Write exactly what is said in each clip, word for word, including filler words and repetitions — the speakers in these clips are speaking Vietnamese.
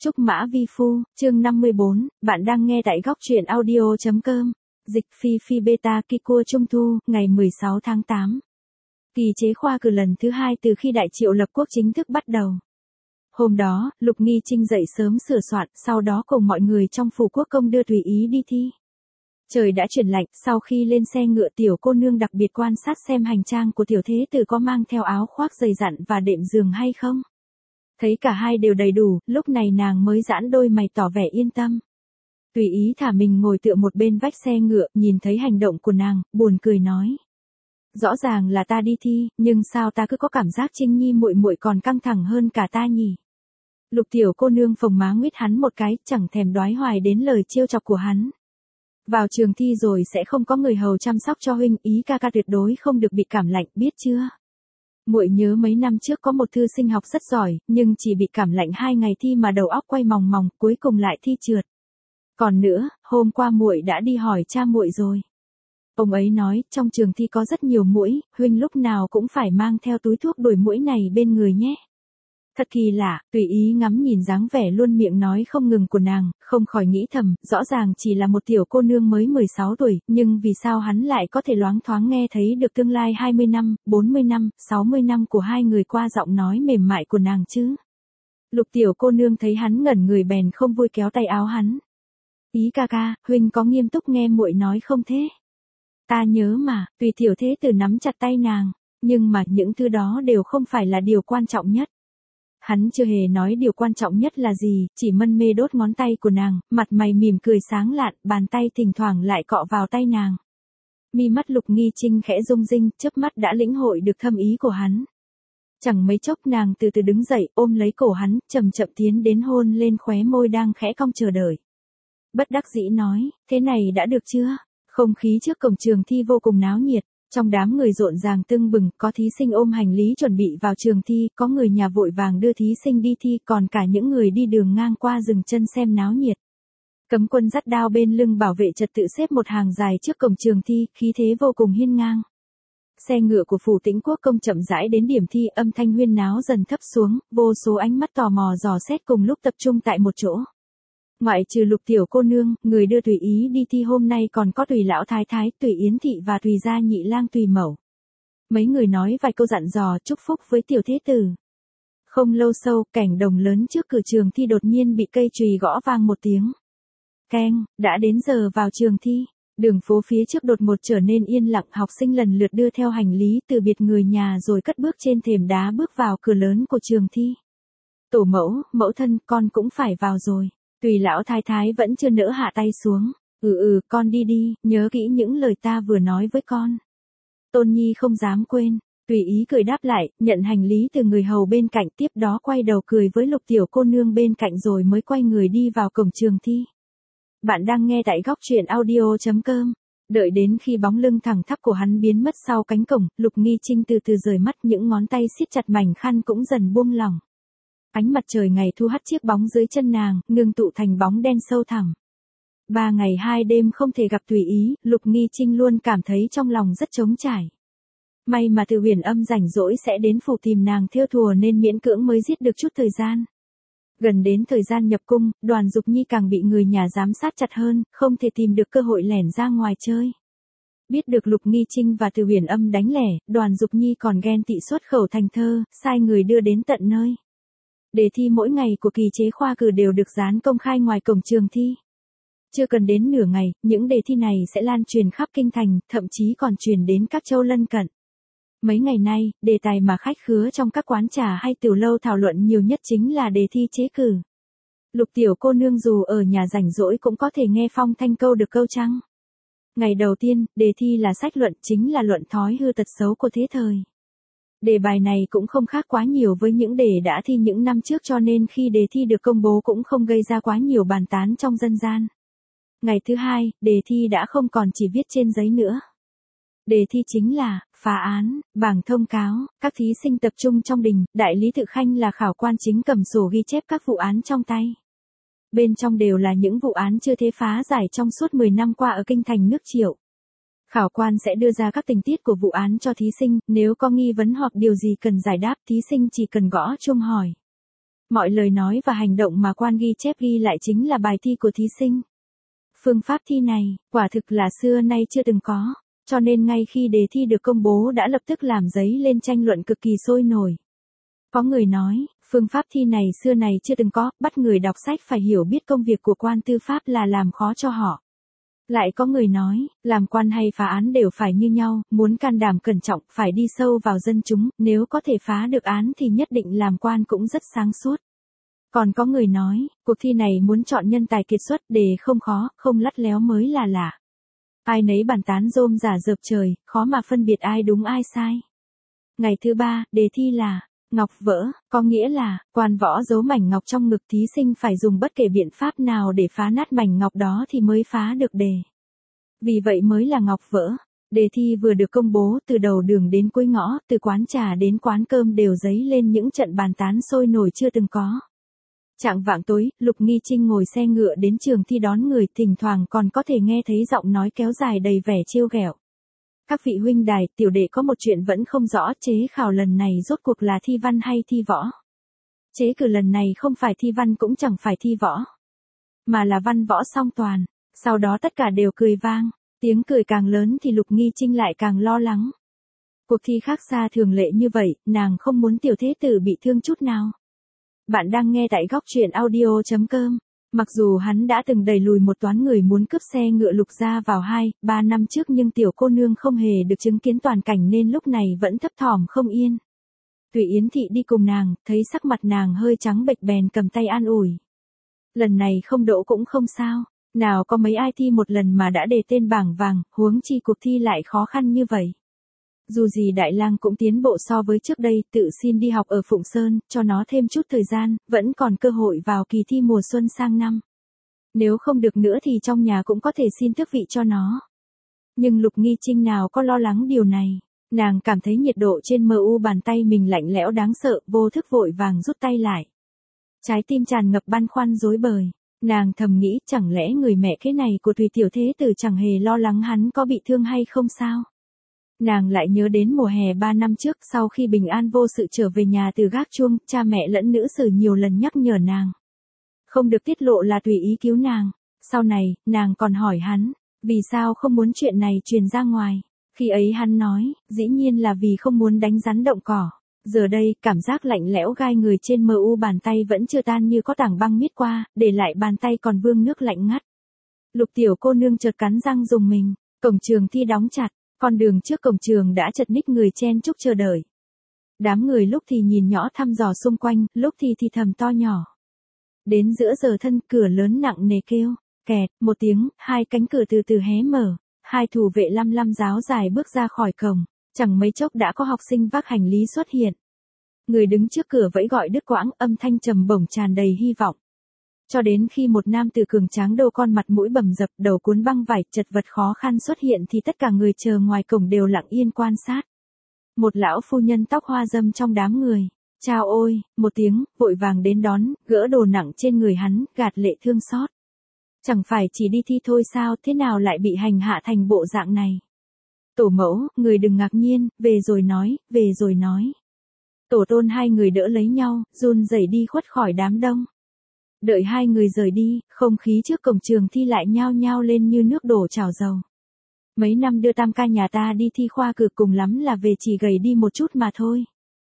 Trúc Mã Vi Phu, chương năm mươi bốn, bạn đang nghe tại góc truyện audio chấm com. Dịch Phi Phi Beta Kikua Trung Thu, ngày mười sáu tháng tám. Kỳ chế khoa cử lần thứ hai từ khi Đại Triệu lập quốc chính thức bắt đầu. Hôm đó, Lục Nghi Trinh dậy sớm sửa soạn, sau đó cùng mọi người trong phủ quốc công đưa tùy ý đi thi. Trời đã chuyển lạnh, sau khi lên xe ngựa tiểu cô nương đặc biệt quan sát xem hành trang của tiểu thế tử có mang theo áo khoác dày dặn và đệm giường hay không. Thấy cả hai đều đầy đủ, lúc này nàng mới giãn đôi mày tỏ vẻ yên tâm. Tùy ý thả mình ngồi tựa một bên vách xe ngựa, nhìn thấy hành động của nàng, buồn cười nói. Rõ ràng là ta đi thi, nhưng sao ta cứ có cảm giác Trinh Nhi muội muội còn căng thẳng hơn cả ta nhỉ? Lục tiểu cô nương phồng má nguyết hắn một cái, chẳng thèm đoái hoài đến lời trêu chọc của hắn. Vào trường thi rồi sẽ không có người hầu chăm sóc cho huynh, ý ca ca tuyệt đối không được bị cảm lạnh, biết chưa? Muội nhớ mấy năm trước có một thư sinh học rất giỏi, nhưng chỉ bị cảm lạnh hai ngày thi mà đầu óc quay mòng mòng, cuối cùng lại thi trượt. Còn nữa, hôm qua muội đã đi hỏi cha muội rồi. Ông ấy nói, trong trường thi có rất nhiều muỗi, huynh lúc nào cũng phải mang theo túi thuốc đuổi muỗi này bên người nhé. Thật kỳ lạ, tùy ý ngắm nhìn dáng vẻ luôn miệng nói không ngừng của nàng, không khỏi nghĩ thầm, rõ ràng chỉ là một tiểu cô nương mới mười sáu tuổi, nhưng vì sao hắn lại có thể loáng thoáng nghe thấy được tương lai hai mươi năm, bốn mươi năm, sáu mươi năm của hai người qua giọng nói mềm mại của nàng chứ. Lục tiểu cô nương thấy hắn ngẩn người bèn không vui kéo tay áo hắn. Ý ca ca, huynh có nghiêm túc nghe muội nói không thế? Ta nhớ mà, tùy tiểu thế tử nắm chặt tay nàng, nhưng mà những thứ đó đều không phải là điều quan trọng nhất. Hắn chưa hề nói điều quan trọng nhất là gì, chỉ mân mê đốt ngón tay của nàng, mặt mày mỉm cười sáng lạn, bàn tay thỉnh thoảng lại cọ vào tay nàng. Mi mắt Lục Nghi Trinh khẽ rung rinh, chớp mắt đã lĩnh hội được thâm ý của hắn. Chẳng mấy chốc nàng từ từ đứng dậy, ôm lấy cổ hắn, chậm chậm tiến đến hôn lên khóe môi đang khẽ cong chờ đợi. Bất đắc dĩ nói, thế này đã được chưa? Không khí trước cổng trường thi vô cùng náo nhiệt. Trong đám người rộn ràng tưng bừng, có thí sinh ôm hành lý chuẩn bị vào trường thi, có người nhà vội vàng đưa thí sinh đi thi, còn cả những người đi đường ngang qua dừng chân xem náo nhiệt. Cấm quân dắt đao bên lưng bảo vệ trật tự xếp một hàng dài trước cổng trường thi, khí thế vô cùng hiên ngang. Xe ngựa của phủ Tĩnh Quốc công chậm rãi đến điểm thi, âm thanh huyên náo dần thấp xuống, vô số ánh mắt tò mò dò xét cùng lúc tập trung tại một chỗ. Ngoại trừ Lục tiểu cô nương, người đưa tùy ý đi thi hôm nay còn có Tùy lão thái thái, Tùy Yến thị và Tùy gia nhị lang Tùy mẫu. Mấy người nói vài câu dặn dò chúc phúc với tiểu thế tử. Không lâu sau, cảnh đồng lớn trước cửa trường thi đột nhiên bị cây chùy gõ vang một tiếng. Keng, đã đến giờ vào trường thi. Đường phố phía trước đột ngột trở nên yên lặng, học sinh lần lượt đưa theo hành lý từ biệt người nhà rồi cất bước trên thềm đá bước vào cửa lớn của trường thi. Tổ mẫu, mẫu thân, con cũng phải vào rồi. Tùy lão thái thái vẫn chưa nỡ hạ tay xuống. Ừ ừ, con đi đi, nhớ kỹ những lời ta vừa nói với con. Tôn Nhi không dám quên. Tùy ý cười đáp lại, nhận hành lý từ người hầu bên cạnh, tiếp đó quay đầu cười với Lục tiểu cô nương bên cạnh rồi mới quay người đi vào cổng trường thi. Bạn đang nghe tại góc truyện audio chấm com. Đợi đến khi bóng lưng thẳng tắp của hắn biến mất sau cánh cổng, Lục Nghi Trinh từ từ rời mắt, những ngón tay siết chặt mảnh khăn cũng dần buông lỏng. Ánh mặt trời ngày thu hắt chiếc bóng dưới chân nàng, ngưng tụ thành bóng đen sâu thẳm. Ba ngày hai đêm không thể gặp Tùy ý, Lục Nghi Trinh luôn cảm thấy trong lòng rất trống trải. May mà Từ Huyền Âm rảnh rỗi sẽ đến phủ tìm nàng thêu thùa nên miễn cưỡng mới giết được chút thời gian. Gần đến thời gian nhập cung, Đoàn Dục Nhi càng bị người nhà giám sát chặt hơn, không thể tìm được cơ hội lẻn ra ngoài chơi. Biết được Lục Nghi Trinh và Từ Huyền Âm đánh lẻ, Đoàn Dục Nhi còn ghen tị xuất khẩu thành thơ, sai người đưa đến tận nơi. Đề thi mỗi ngày của kỳ chế khoa cử đều được dán công khai ngoài cổng trường thi. Chưa cần đến nửa ngày, những đề thi này sẽ lan truyền khắp kinh thành, thậm chí còn truyền đến các châu lân cận. Mấy ngày nay, đề tài mà khách khứa trong các quán trà hay tiểu lâu thảo luận nhiều nhất chính là đề thi chế cử. Lục tiểu cô nương dù ở nhà rảnh rỗi cũng có thể nghe phong thanh câu được câu chăng. Ngày đầu tiên, đề thi là sách luận, chính là luận thói hư tật xấu của thế thời. Đề bài này cũng không khác quá nhiều với những đề đã thi những năm trước cho nên khi đề thi được công bố cũng không gây ra quá nhiều bàn tán trong dân gian. Ngày thứ hai, đề thi đã không còn chỉ viết trên giấy nữa. Đề thi chính là phá án, bảng thông cáo, các thí sinh tập trung trong đình, đại lý tự khanh là khảo quan chính cầm sổ ghi chép các vụ án trong tay. Bên trong đều là những vụ án chưa thể phá giải trong suốt mười năm qua ở kinh thành nước Triệu. Khảo quan sẽ đưa ra các tình tiết của vụ án cho thí sinh, nếu có nghi vấn hoặc điều gì cần giải đáp thí sinh chỉ cần gõ chuông hỏi. Mọi lời nói và hành động mà quan ghi chép ghi lại chính là bài thi của thí sinh. Phương pháp thi này, quả thực là xưa nay chưa từng có, cho nên ngay khi đề thi được công bố đã lập tức làm dấy lên tranh luận cực kỳ sôi nổi. Có người nói, phương pháp thi này xưa này chưa từng có, bắt người đọc sách phải hiểu biết công việc của quan tư pháp là làm khó cho họ. Lại có người nói, làm quan hay phá án đều phải như nhau, muốn can đảm cẩn trọng, phải đi sâu vào dân chúng, nếu có thể phá được án thì nhất định làm quan cũng rất sáng suốt. Còn có người nói, cuộc thi này muốn chọn nhân tài kiệt xuất, đề không khó, không lắt léo mới là lạ. Ai nấy bàn tán rôm rả rợp trời, khó mà phân biệt ai đúng ai sai. Ngày thứ ba, đề thi là ngọc vỡ, có nghĩa là, quan võ giấu mảnh ngọc trong ngực thí sinh phải dùng bất kể biện pháp nào để phá nát mảnh ngọc đó thì mới phá được đề. Vì vậy mới là ngọc vỡ. Đề thi vừa được công bố, từ đầu đường đến cuối ngõ, từ quán trà đến quán cơm đều dấy lên những trận bàn tán sôi nổi chưa từng có. Chạng vạng tối, Lục Nghi Trinh ngồi xe ngựa đến trường thi đón người, thỉnh thoảng còn có thể nghe thấy giọng nói kéo dài đầy vẻ trêu ghẹo. Các vị huynh đài, tiểu đệ có một chuyện vẫn không rõ, chế khảo lần này rốt cuộc là thi văn hay thi võ? Chế cử lần này không phải thi văn cũng chẳng phải thi võ, mà là văn võ song toàn. Sau đó tất cả đều cười vang, tiếng cười càng lớn thì Lục Nghi Trinh lại càng lo lắng. Cuộc thi khác xa thường lệ như vậy, nàng không muốn tiểu thế tử bị thương chút nào. Bạn đang nghe tại góc truyện audio chấm com. Mặc dù hắn đã từng đẩy lùi một toán người muốn cướp xe ngựa Lục gia vào hai, ba năm trước nhưng tiểu cô nương không hề được chứng kiến toàn cảnh nên lúc này vẫn thấp thỏm không yên. Tùy Yến Thị đi cùng nàng, thấy sắc mặt nàng hơi trắng bệch bèn cầm tay an ủi. Lần này không đỗ cũng không sao, nào có mấy ai thi một lần mà đã đề tên bảng vàng, huống chi cuộc thi lại khó khăn như vậy. Dù gì Đại Lang cũng tiến bộ so với trước đây, tự xin đi học ở Phụng Sơn, cho nó thêm chút thời gian, vẫn còn cơ hội vào kỳ thi mùa xuân sang năm. Nếu không được nữa thì trong nhà cũng có thể xin tước vị cho nó. Nhưng Lục Nghi Trinh nào có lo lắng điều này, nàng cảm thấy nhiệt độ trên mu bàn tay mình lạnh lẽo đáng sợ, vô thức vội vàng rút tay lại. Trái tim tràn ngập băn khoăn rối bời, nàng thầm nghĩ chẳng lẽ người mẹ thế này của Tùy tiểu thế tử chẳng hề lo lắng hắn có bị thương hay không sao? Nàng lại nhớ đến mùa hè ba năm trước sau khi bình an vô sự trở về nhà từ gác chuông, cha mẹ lẫn nữ sử nhiều lần nhắc nhở nàng. Không được tiết lộ là Tùy ý cứu nàng. Sau này, nàng còn hỏi hắn, vì sao không muốn chuyện này truyền ra ngoài. Khi ấy hắn nói, dĩ nhiên là vì không muốn đánh rắn động cỏ. Giờ đây, cảm giác lạnh lẽo gai người trên mu bàn tay vẫn chưa tan như có tảng băng miết qua, để lại bàn tay còn vương nước lạnh ngắt. Lục tiểu cô nương chợt cắn răng dùng mình, cổng trường thi đóng chặt. Con đường trước cổng trường đã chật ních người chen chúc chờ đợi. Đám người lúc thì nhìn nhỏ thăm dò xung quanh, lúc thì thì thầm to nhỏ. Đến giữa giờ thân, cửa lớn nặng nề kêu, kẹt, một tiếng, hai cánh cửa từ từ hé mở, hai thủ vệ lăm lăm giáo dài bước ra khỏi cổng, chẳng mấy chốc đã có học sinh vác hành lý xuất hiện. Người đứng trước cửa vẫy gọi đứt quãng, âm thanh trầm bổng tràn đầy hy vọng. Cho đến khi một nam tử cường tráng đô con mặt mũi bầm dập, đầu cuốn băng vải, chật vật khó khăn xuất hiện thì tất cả người chờ ngoài cổng đều lặng yên quan sát. Một lão phu nhân tóc hoa râm trong đám người, chao ôi, một tiếng, vội vàng đến đón, gỡ đồ nặng trên người hắn, gạt lệ thương xót. Chẳng phải chỉ đi thi thôi sao, thế nào lại bị hành hạ thành bộ dạng này? Tổ mẫu, người đừng ngạc nhiên, về rồi nói, về rồi nói. Tổ tôn hai người đỡ lấy nhau, run rẩy đi khuất khỏi đám đông. Đợi hai người rời đi, không khí trước cổng trường thi lại nhao nhao lên như nước đổ chảo dầu. Mấy năm đưa tam ca nhà ta đi thi khoa cử cùng lắm là về chỉ gầy đi một chút mà thôi.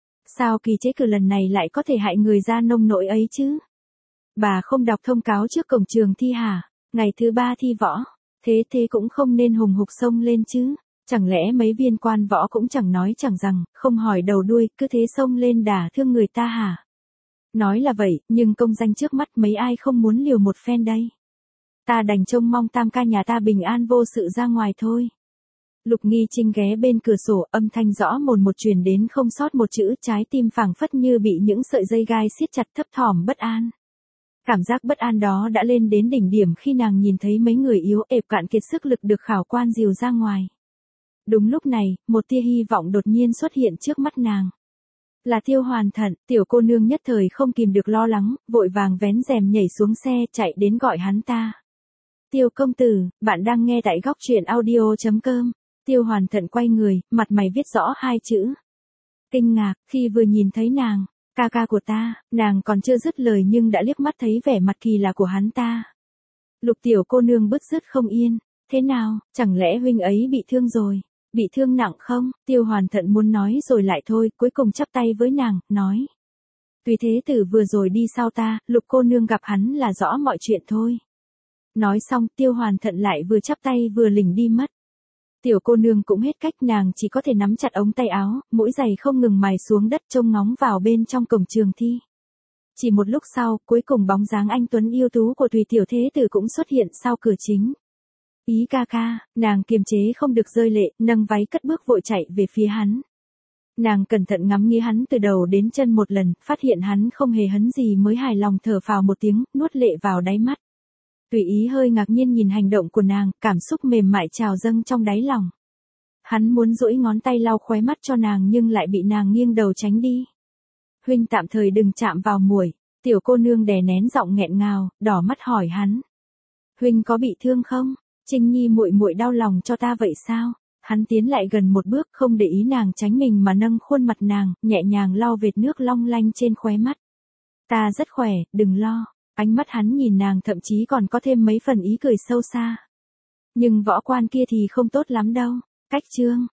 Sao kỳ chế cử lần này lại có thể hại người ra nông nỗi ấy chứ? Bà không đọc thông cáo trước cổng trường thi hả? Ngày thứ ba thi võ, thế thế cũng không nên hùng hục xông lên chứ. Chẳng lẽ mấy viên quan võ cũng chẳng nói chẳng rằng, không hỏi đầu đuôi, cứ thế xông lên đả thương người ta hả? Nói là vậy, nhưng công danh trước mắt mấy ai không muốn liều một phen đây. Ta đành trông mong tam ca nhà ta bình an vô sự ra ngoài thôi. Lục Nghi Trinh ghé bên cửa sổ, âm thanh rõ mồn một truyền đến không sót một chữ, trái tim phảng phất như bị những sợi dây gai siết chặt, thấp thỏm bất an. Cảm giác bất an đó đã lên đến đỉnh điểm khi nàng nhìn thấy mấy người yếu ép cạn kiệt sức lực được khảo quan dìu ra ngoài. Đúng lúc này, một tia hy vọng đột nhiên xuất hiện trước mắt nàng. Là Tiêu Hoàn Thận, tiểu cô nương nhất thời không kìm được lo lắng, vội vàng vén rèm nhảy xuống xe, chạy đến gọi hắn ta. Tiêu công tử, bạn đang nghe tại góc truyện audio chấm com. Tiêu Hoàn Thận quay người, mặt mày viết rõ hai chữ. Kinh ngạc, khi vừa nhìn thấy nàng, Ca ca của ta, nàng còn chưa dứt lời nhưng đã liếc mắt thấy vẻ mặt kỳ lạ của hắn ta. Lục tiểu cô nương bứt rứt không yên, thế nào, chẳng lẽ huynh ấy bị thương rồi, bị thương nặng không? Tiêu Hoàn Thận muốn nói rồi lại thôi, cuối cùng chắp tay với nàng, nói. Tùy thế tử vừa rồi đi sau ta, Lục cô nương gặp hắn là rõ mọi chuyện thôi. Nói xong, Tiêu Hoàn Thận lại vừa chắp tay vừa lỉnh đi mất. Tiểu cô nương cũng hết cách, nàng chỉ có thể nắm chặt ống tay áo, mũi giày không ngừng mài xuống đất trông ngóng vào bên trong cổng trường thi. Chỉ một lúc sau, cuối cùng bóng dáng anh tuấn yêu tú của Tùy tiểu thế tử cũng xuất hiện sau cửa chính. Ý ca ca, nàng kiềm chế không được rơi lệ, nâng váy cất bước vội chạy về phía hắn. Nàng cẩn thận ngắm nghía hắn từ đầu đến chân một lần, phát hiện hắn không hề hấn gì mới hài lòng thở phào một tiếng, nuốt lệ vào đáy mắt. Tùy ý hơi ngạc nhiên nhìn hành động của nàng, cảm xúc mềm mại trào dâng trong đáy lòng. Hắn muốn duỗi ngón tay lau khóe mắt cho nàng nhưng lại bị nàng nghiêng đầu tránh đi. Huynh tạm thời đừng chạm vào muội. Tiểu cô nương đè nén giọng nghẹn ngào, đỏ mắt hỏi hắn. Huynh có bị thương không? Trinh Nhi muội muội đau lòng cho ta vậy sao? Hắn tiến lại gần một bước, không để ý nàng tránh mình mà nâng khuôn mặt nàng, nhẹ nhàng lau vệt nước long lanh trên khóe mắt. Ta rất khỏe, đừng lo. Ánh mắt hắn nhìn nàng thậm chí còn có thêm mấy phần ý cười sâu xa. Nhưng võ quan kia thì không tốt lắm đâu. Cách chương